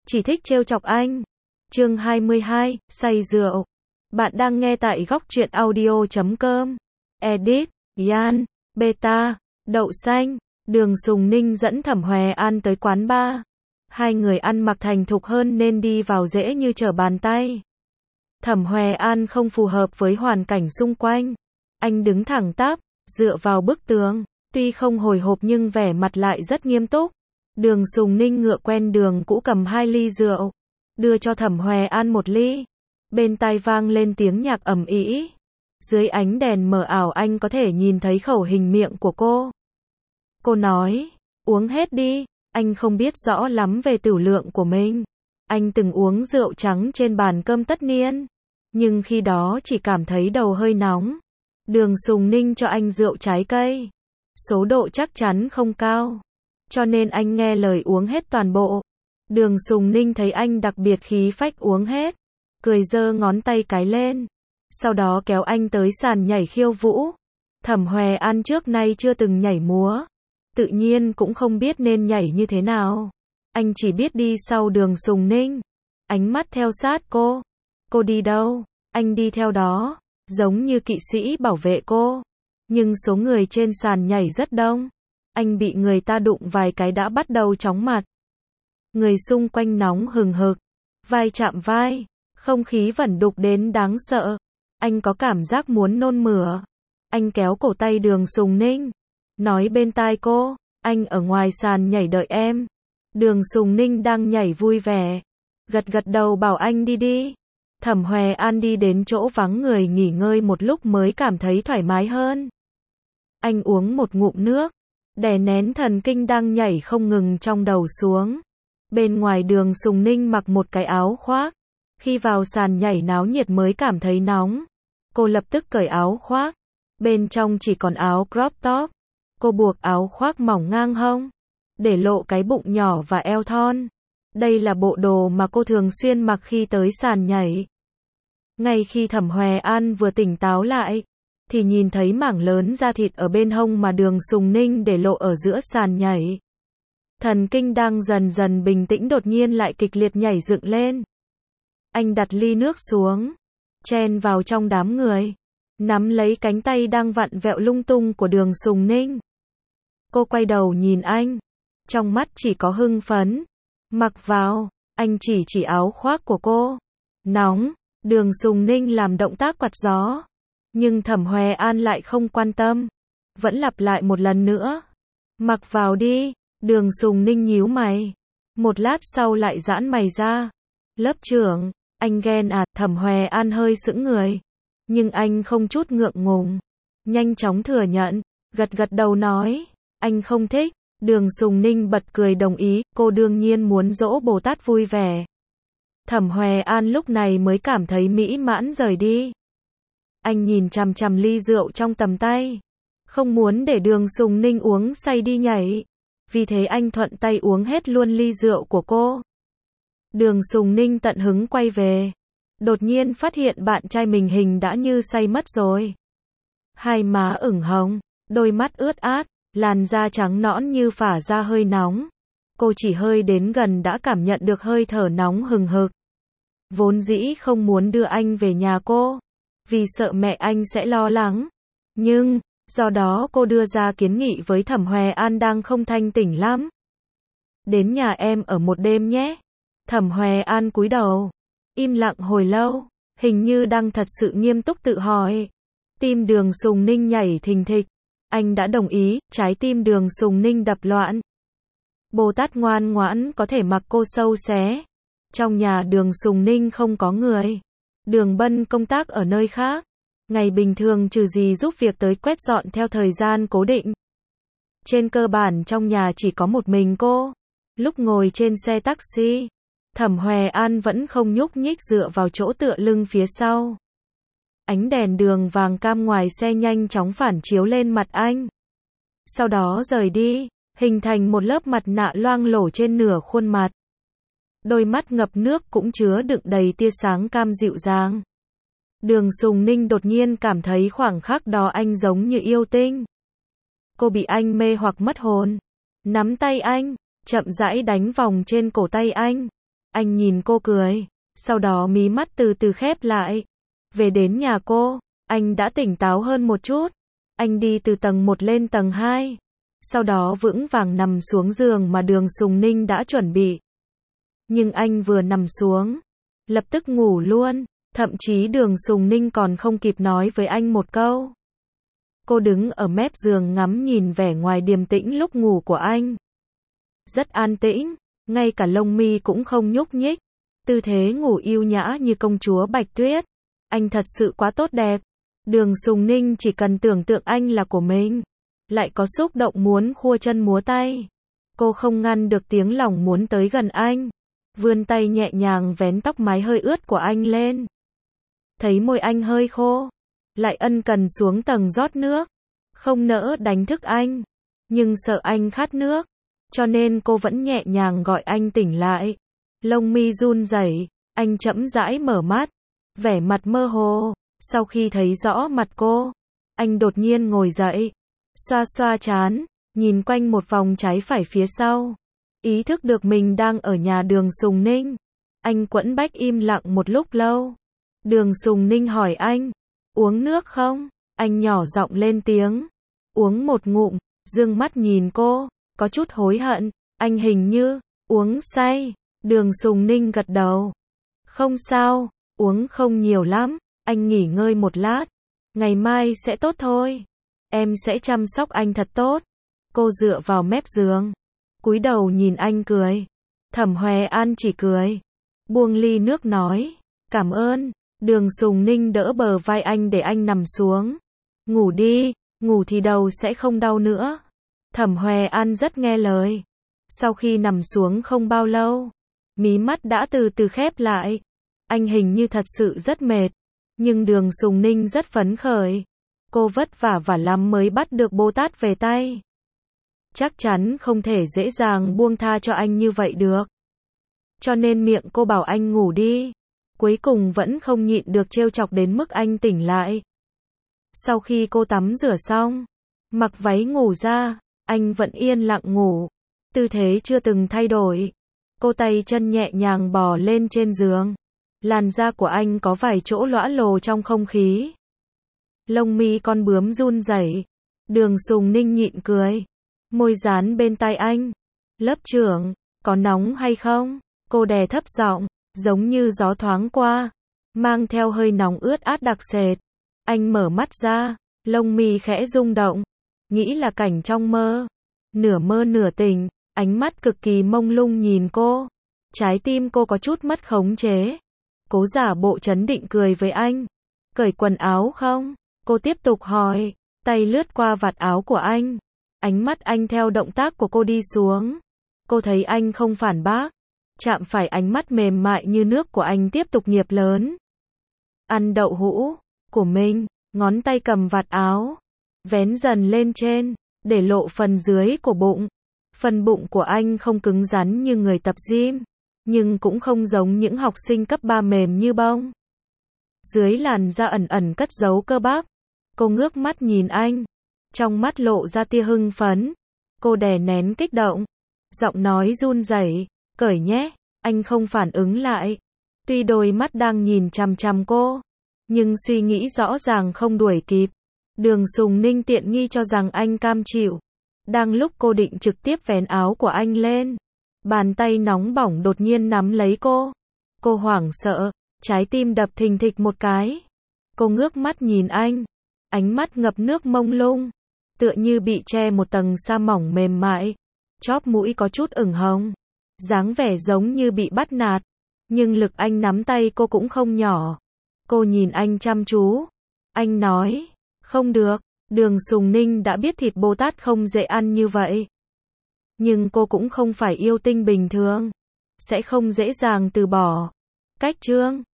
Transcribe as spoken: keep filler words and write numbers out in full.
chỉ thích trêu chọc anh. Chương hai mươi hai, say rượu. Bạn đang nghe tại góc truyện audio chấm com. Edit, Yan, Beta, Đậu Xanh. Đường Sùng Ninh dẫn Thẩm Hòe An tới quán bar. Hai người ăn mặc thành thục hơn nên đi vào dễ như trở bàn tay. Thẩm Hòe An không phù hợp với hoàn cảnh xung quanh. Anh đứng thẳng tắp, dựa vào bức tường. Tuy không hồi hộp nhưng vẻ mặt lại rất nghiêm túc. Đường Sùng Ninh ngựa quen đường cũ cầm hai ly rượu, đưa cho Thẩm Hòe An một ly. Bên tai vang lên tiếng nhạc ầm ĩ. Dưới ánh đèn mờ ảo anh có thể nhìn thấy khẩu hình miệng của cô. Cô nói, uống hết đi. Anh không biết rõ lắm về tửu lượng của mình. Anh từng uống rượu trắng trên bàn cơm tất niên, nhưng khi đó chỉ cảm thấy đầu hơi nóng. Đường Sùng Ninh cho anh rượu trái cây. Số độ chắc chắn không cao, cho nên anh nghe lời uống hết toàn bộ. Đường Sùng Ninh thấy anh đặc biệt khí phách uống hết, cười giơ ngón tay cái lên. Sau đó kéo anh tới sàn nhảy khiêu vũ. Thẩm Hòe An trước nay chưa từng nhảy múa, tự nhiên cũng không biết nên nhảy như thế nào. Anh chỉ biết đi sau Đường Sùng Ninh, ánh mắt theo sát cô. Cô đi đâu, anh đi theo đó, giống như kỵ sĩ bảo vệ cô. Nhưng số người trên sàn nhảy rất đông. Anh bị người ta đụng vài cái đã bắt đầu chóng mặt. Người xung quanh nóng hừng hực, vai chạm vai, không khí vẩn đục đến đáng sợ. Anh có cảm giác muốn nôn mửa. Anh kéo cổ tay Đường Sùng Ninh, nói bên tai cô, anh ở ngoài sàn nhảy đợi em. Đường Sùng Ninh đang nhảy vui vẻ, gật gật đầu bảo anh đi đi. Thẩm Hòe An đi đến chỗ vắng người nghỉ ngơi một lúc mới cảm thấy thoải mái hơn. Anh uống một ngụm nước, đè nén thần kinh đang nhảy không ngừng trong đầu xuống. Bên ngoài Đường Sùng Ninh mặc một cái áo khoác. Khi vào sàn nhảy náo nhiệt mới cảm thấy nóng. Cô lập tức cởi áo khoác. Bên trong chỉ còn áo crop top. Cô buộc áo khoác mỏng ngang hông, để lộ cái bụng nhỏ và eo thon. Đây là bộ đồ mà cô thường xuyên mặc khi tới sàn nhảy. Ngay khi Thẩm Hòe An vừa tỉnh táo lại, thì nhìn thấy mảng lớn da thịt ở bên hông mà Đường Sùng Ninh để lộ ở giữa sàn nhảy. Thần kinh đang dần dần bình tĩnh đột nhiên lại kịch liệt nhảy dựng lên. Anh đặt ly nước xuống, chen vào trong đám người, nắm lấy cánh tay đang vặn vẹo lung tung của Đường Sùng Ninh. Cô quay đầu nhìn anh, trong mắt chỉ có hưng phấn. Mặc vào, anh chỉ chỉ áo khoác của cô. Nóng. Đường Sùng Ninh làm động tác quạt gió, nhưng Thẩm Hòe An lại không quan tâm, vẫn lặp lại một lần nữa. Mặc vào đi. Đường Sùng Ninh nhíu mày, một lát sau lại giãn mày ra. Lớp trưởng, anh ghen à? Thẩm Hòe An hơi sững người, nhưng anh không chút ngượng ngùng, nhanh chóng thừa nhận, gật gật đầu nói, anh không thích. Đường Sùng Ninh bật cười đồng ý, cô đương nhiên muốn dỗ Bồ Tát vui vẻ. Thẩm Hòe An lúc này mới cảm thấy mỹ mãn rời đi. Anh nhìn chằm chằm ly rượu trong tầm tay, không muốn để Đường Sùng Ninh uống say đi nhảy. Vì thế anh thuận tay uống hết luôn ly rượu của cô. Đường Sùng Ninh tận hứng quay về, đột nhiên phát hiện bạn trai mình hình đã như say mất rồi. Hai má ửng hồng, đôi mắt ướt át, làn da trắng nõn như phả ra hơi nóng. Cô chỉ hơi đến gần đã cảm nhận được hơi thở nóng hừng hực. Vốn dĩ không muốn đưa anh về nhà cô, vì sợ mẹ anh sẽ lo lắng. Nhưng, do đó cô đưa ra kiến nghị với Thẩm Hòe An đang không thanh tỉnh lắm. Đến nhà em ở một đêm nhé. Thẩm Hòe An cúi đầu, im lặng hồi lâu, hình như đang thật sự nghiêm túc tự hỏi. Tim Đường Sùng Ninh nhảy thình thịch. Anh đã đồng ý, trái tim Đường Sùng Ninh đập loạn. Bồ Tát ngoan ngoãn có thể mặc cô sâu xé. Trong nhà Đường Sùng Ninh không có người. Đường Bân công tác ở nơi khác. Ngày bình thường trừ gì giúp việc tới quét dọn theo thời gian cố định. Trên cơ bản trong nhà chỉ có một mình cô. Lúc ngồi trên xe taxi, Thẩm Hòe An vẫn không nhúc nhích dựa vào chỗ tựa lưng phía sau. Ánh đèn đường vàng cam ngoài xe nhanh chóng phản chiếu lên mặt anh. Sau đó rời đi, hình thành một lớp mặt nạ loang lổ trên nửa khuôn mặt. Đôi mắt ngập nước cũng chứa đựng đầy tia sáng cam dịu dàng. Đường Sùng Ninh đột nhiên cảm thấy khoảng khắc đó anh giống như yêu tinh. Cô bị anh mê hoặc mất hồn. Nắm tay anh, chậm rãi đánh vòng trên cổ tay anh. Anh nhìn cô cười, sau đó mí mắt từ từ khép lại. Về đến nhà cô, anh đã tỉnh táo hơn một chút. Anh đi từ tầng một lên tầng hai. Sau đó vững vàng nằm xuống giường mà Đường Sùng Ninh đã chuẩn bị. Nhưng anh vừa nằm xuống, lập tức ngủ luôn. Thậm chí Đường Sùng Ninh còn không kịp nói với anh một câu. Cô đứng ở mép giường ngắm nhìn vẻ ngoài điềm tĩnh lúc ngủ của anh. Rất an tĩnh, ngay cả lông mi cũng không nhúc nhích. Tư thế ngủ yêu nhã như công chúa Bạch Tuyết. Anh thật sự quá tốt đẹp. Đường Sùng Ninh chỉ cần tưởng tượng anh là của mình, lại có xúc động muốn khua chân múa tay. Cô không ngăn được tiếng lòng muốn tới gần anh. Vươn tay nhẹ nhàng vén tóc mái hơi ướt của anh lên. Thấy môi anh hơi khô, lại ân cần xuống tầng rót nước. Không nỡ đánh thức anh, nhưng sợ anh khát nước, cho nên cô vẫn nhẹ nhàng gọi anh tỉnh lại. Lông mi run rẩy, anh chậm rãi mở mắt, vẻ mặt mơ hồ. Sau khi thấy rõ mặt cô, anh đột nhiên ngồi dậy, xoa xoa trán, nhìn quanh một vòng trái phải phía sau. Ý thức được mình đang ở nhà Đường Sùng Ninh. Anh quẫn bách im lặng một lúc lâu. Đường Sùng Ninh hỏi anh, uống nước không? Anh nhỏ giọng lên tiếng, uống một ngụm, dương mắt nhìn cô, có chút hối hận, anh hình như uống say. Đường Sùng Ninh gật đầu, không sao, uống không nhiều lắm, anh nghỉ ngơi một lát, ngày mai sẽ tốt thôi, em sẽ chăm sóc anh thật tốt. Cô dựa vào mép giường, cúi đầu nhìn anh cười. Thẩm Hoè An chỉ cười, buông ly nước nói, cảm ơn. Đường Sùng Ninh đỡ bờ vai anh để anh nằm xuống. Ngủ đi, ngủ thì đầu sẽ không đau nữa. Thẩm Hoè An rất nghe lời. Sau khi nằm xuống không bao lâu, mí mắt đã từ từ khép lại. Anh hình như thật sự rất mệt, nhưng Đường Sùng Ninh rất phấn khởi. Cô vất vả và lắm mới bắt được Bồ Tát về tay. Chắc chắn không thể dễ dàng buông tha cho anh như vậy được. Cho nên miệng cô bảo anh ngủ đi. Cuối cùng vẫn không nhịn được trêu chọc đến mức anh tỉnh lại. Sau khi cô tắm rửa xong, mặc váy ngủ ra, anh vẫn yên lặng ngủ. Tư thế chưa từng thay đổi. Cô tay chân nhẹ nhàng bò lên trên giường. Làn da của anh có vài chỗ lõa lồ trong không khí. Lông mi con bướm run rẩy. Đường Sùng Ninh nhịn cười. Môi dán bên tai anh. Lớp trưởng, có nóng hay không? Cô đè thấp giọng, giống như gió thoáng qua, mang theo hơi nóng ướt át đặc sệt. Anh mở mắt ra, lông mi khẽ rung động, nghĩ là cảnh trong mơ. Nửa mơ nửa tỉnh, ánh mắt cực kỳ mông lung nhìn cô. Trái tim cô có chút mất khống chế. Cố giả bộ trấn định cười với anh. Cởi quần áo không? Cô tiếp tục hỏi, tay lướt qua vạt áo của anh. Ánh mắt anh theo động tác của cô đi xuống. Cô thấy anh không phản bác. Chạm phải ánh mắt mềm mại như nước của anh tiếp tục nghiệp lớn. Ăn đậu hũ của mình, ngón tay cầm vạt áo, vén dần lên trên, để lộ phần dưới của bụng. Phần bụng của anh không cứng rắn như người tập gym, nhưng cũng không giống những học sinh cấp ba mềm như bông. Dưới làn da ẩn ẩn cất giấu cơ bắp. Cô ngước mắt nhìn anh, trong mắt lộ ra tia hưng phấn. Cô đè nén kích động, giọng nói run rẩy, cởi nhé. Anh không phản ứng lại. Tuy đôi mắt đang nhìn chằm chằm cô, nhưng suy nghĩ rõ ràng không đuổi kịp. Đường Sùng Ninh tiện nghi cho rằng anh cam chịu. Đang lúc cô định trực tiếp vén áo của anh lên, bàn tay nóng bỏng đột nhiên nắm lấy cô. Cô hoảng sợ, trái tim đập thình thịch một cái. Cô ngước mắt nhìn anh, ánh mắt ngập nước mông lung, tựa như bị che một tầng sa mỏng mềm mại. Chóp mũi có chút ửng hồng, dáng vẻ giống như bị bắt nạt. Nhưng lực anh nắm tay cô cũng không nhỏ. Cô nhìn anh chăm chú. Anh nói, không được. Đường Sùng Ninh đã biết thịt Bồ Tát không dễ ăn như vậy. Nhưng cô cũng không phải yêu tinh bình thường, sẽ không dễ dàng từ bỏ. Cách chương